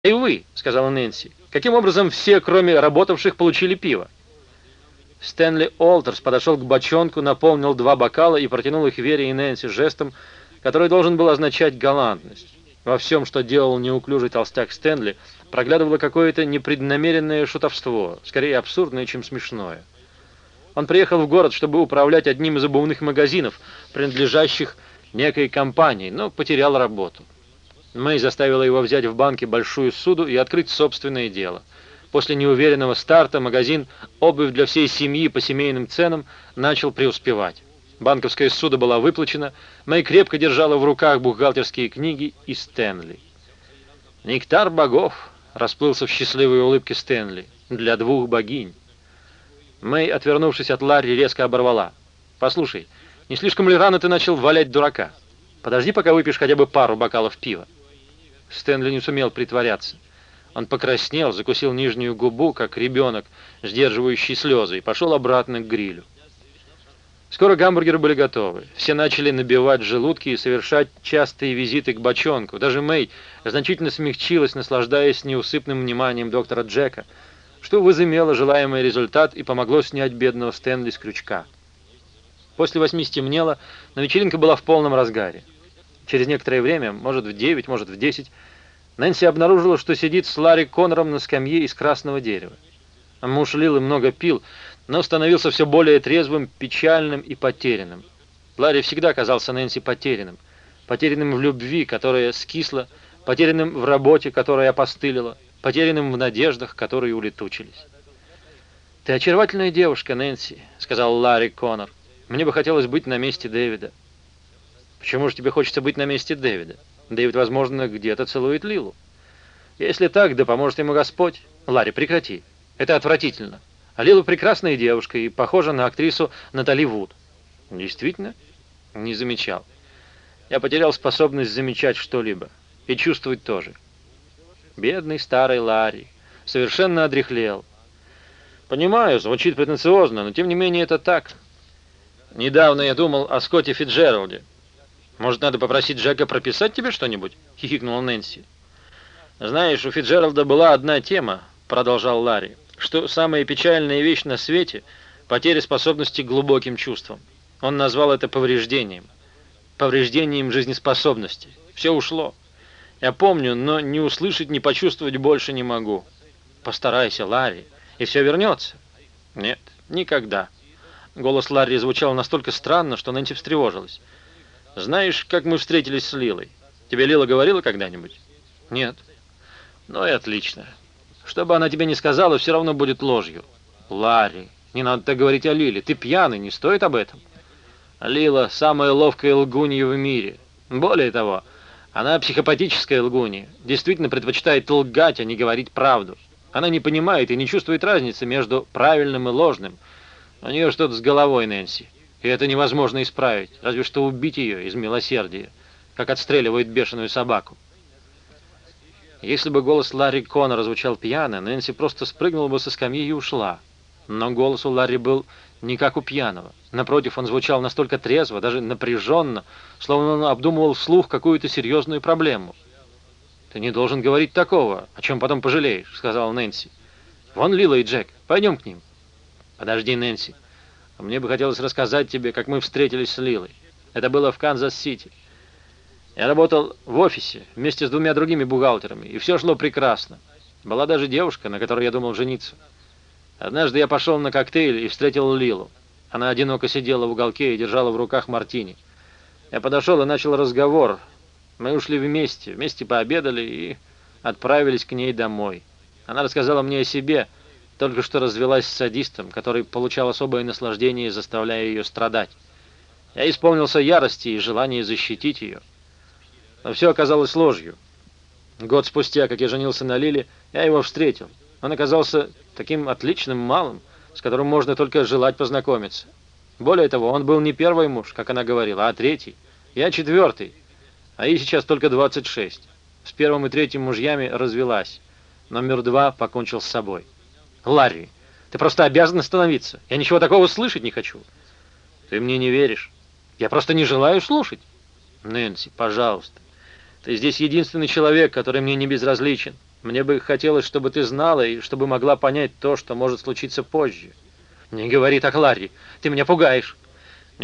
«И вы», — сказала Нэнси, — «каким образом все, кроме работавших, получили пиво?» Стэнли Олтерс подошел к бочонку, наполнил 2 бокала и протянул их Вере и Нэнси жестом, который должен был означать галантность. Во всем, что делал неуклюжий толстяк Стэнли, проглядывало какое-то непреднамеренное шутовство, скорее абсурдное, чем смешное. Он приехал в город, чтобы управлять одним из обувных магазинов, принадлежащих некой компании, но потерял работу. Мэй заставила его взять в банке большую суду и открыть собственное дело. После неуверенного старта магазин «Обувь для всей семьи по семейным ценам» начал преуспевать. Банковская ссуда была выплачена, Мэй крепко держала в руках бухгалтерские книги и Стэнли. «Нектар богов», — расплылся в счастливой улыбке Стэнли, — «для 2 богинь». Мэй, отвернувшись от Ларри, резко оборвала. «Послушай, не слишком ли рано ты начал валять дурака? Подожди, пока выпьешь хотя бы пару бокалов пива». Стэнли не сумел притворяться. Он покраснел, закусил нижнюю губу, как ребенок, сдерживающий слезы, и пошел обратно к грилю. Скоро гамбургеры были готовы. Все начали набивать желудки и совершать частые визиты к бочонку. Даже Мэй значительно смягчилась, наслаждаясь неусыпным вниманием доктора Джека, что возымело желаемый результат и помогло снять бедного Стэнли с крючка. После 8 стемнело, но вечеринка была в полном разгаре. Через некоторое время, может в 9, может в 10, Нэнси обнаружила, что сидит с Ларри Коннором на скамье из красного дерева. Муж Лилы много пил, но становился все более трезвым, печальным и потерянным. Ларри всегда казался Нэнси потерянным. Потерянным в любви, которая скисла, потерянным в работе, которая опостылила, потерянным в надеждах, которые улетучились. «Ты очаровательная девушка, Нэнси», — сказал Ларри Коннор. «Мне бы хотелось быть на месте Дэвида». «Почему же тебе хочется быть на месте Дэвида? Дэвид, возможно, где-то целует Лилу». «Если так, да поможет ему Господь». «Ларри, прекрати. Это отвратительно. А Лила прекрасная девушка и похожа на актрису Натали Вуд». «Действительно?» «Не замечал. Я потерял способность замечать что-либо. И чувствовать тоже». Бедный старый Ларри. Совершенно одряхлел. «Понимаю, звучит претенциозно, но тем не менее это так. Недавно я думал о Скотте Фитджеральде. Может, надо попросить Джека прописать тебе что-нибудь?» — хихикнула Нэнси. «Знаешь, у Фитджеральда была одна тема», — продолжал Ларри, «что самая печальная вещь на свете — потеря способности к глубоким чувствам. Он назвал это повреждением. Повреждением жизнеспособности. Все ушло. Я помню, но ни услышать, ни почувствовать больше не могу. Постарайся, Ларри, и все вернется». «Нет, никогда». Голос Ларри звучал настолько странно, что Нэнси встревожилась. «Знаешь, как мы встретились с Лилой? Тебе Лила говорила когда-нибудь?» «Нет». «Ну и отлично. Что бы она тебе ни сказала, все равно будет ложью». «Ларри, не надо так говорить о Лиле. Ты пьяный, не стоит об этом». «Лила — самая ловкая лгунья в мире. Более того, она психопатическая лгунья. Действительно предпочитает лгать, а не говорить правду. Она не понимает и не чувствует разницы между правильным и ложным. У нее что-то с головой, Нэнси. И это невозможно исправить, разве что убить ее из милосердия, как отстреливают бешеную собаку». Если бы голос Ларри Коннора звучал пьяно, Нэнси просто спрыгнула бы со скамьи и ушла. Но голос у Ларри был не как у пьяного. Напротив, он звучал настолько трезво, даже напряженно, словно он обдумывал вслух какую-то серьезную проблему. «Ты не должен говорить такого, о чем потом пожалеешь», — сказала Нэнси. «Вон Лила и Джек, пойдем к ним». «Подожди, Нэнси. Мне бы хотелось рассказать тебе, как мы встретились с Лилой. Это было в Канзас-Сити. Я работал в офисе вместе с 2 другими бухгалтерами, и все шло прекрасно. Была даже девушка, на которой я думал жениться. Однажды я пошел на коктейль и встретил Лилу. Она одиноко сидела в уголке и держала в руках мартини. Я подошел и начал разговор. Мы ушли вместе пообедали и отправились к ней домой. Она рассказала мне о себе, только что развелась с садистом, который получал особое наслаждение, заставляя ее страдать. Я исполнился ярости и желания защитить ее. Но все оказалось ложью. Год спустя, как я женился на Лиле, я его встретил. Он оказался таким отличным малым, с которым можно только желать познакомиться. Более того, он был не первый муж, как она говорила, а 3-й. Я 4-й, а ей сейчас только 26. С 1-м и 3-м мужьями развелась. Номер 2 покончил с собой. «Ларри, ты просто обязан остановиться. Я ничего такого слышать не хочу». «Ты мне не веришь?» «Я просто не желаю слушать». «Нэнси, пожалуйста. Ты здесь единственный человек, который мне не безразличен. Мне бы хотелось, чтобы ты знала и чтобы могла понять то, что может случиться позже». «Не говори так, Ларри, ты меня пугаешь».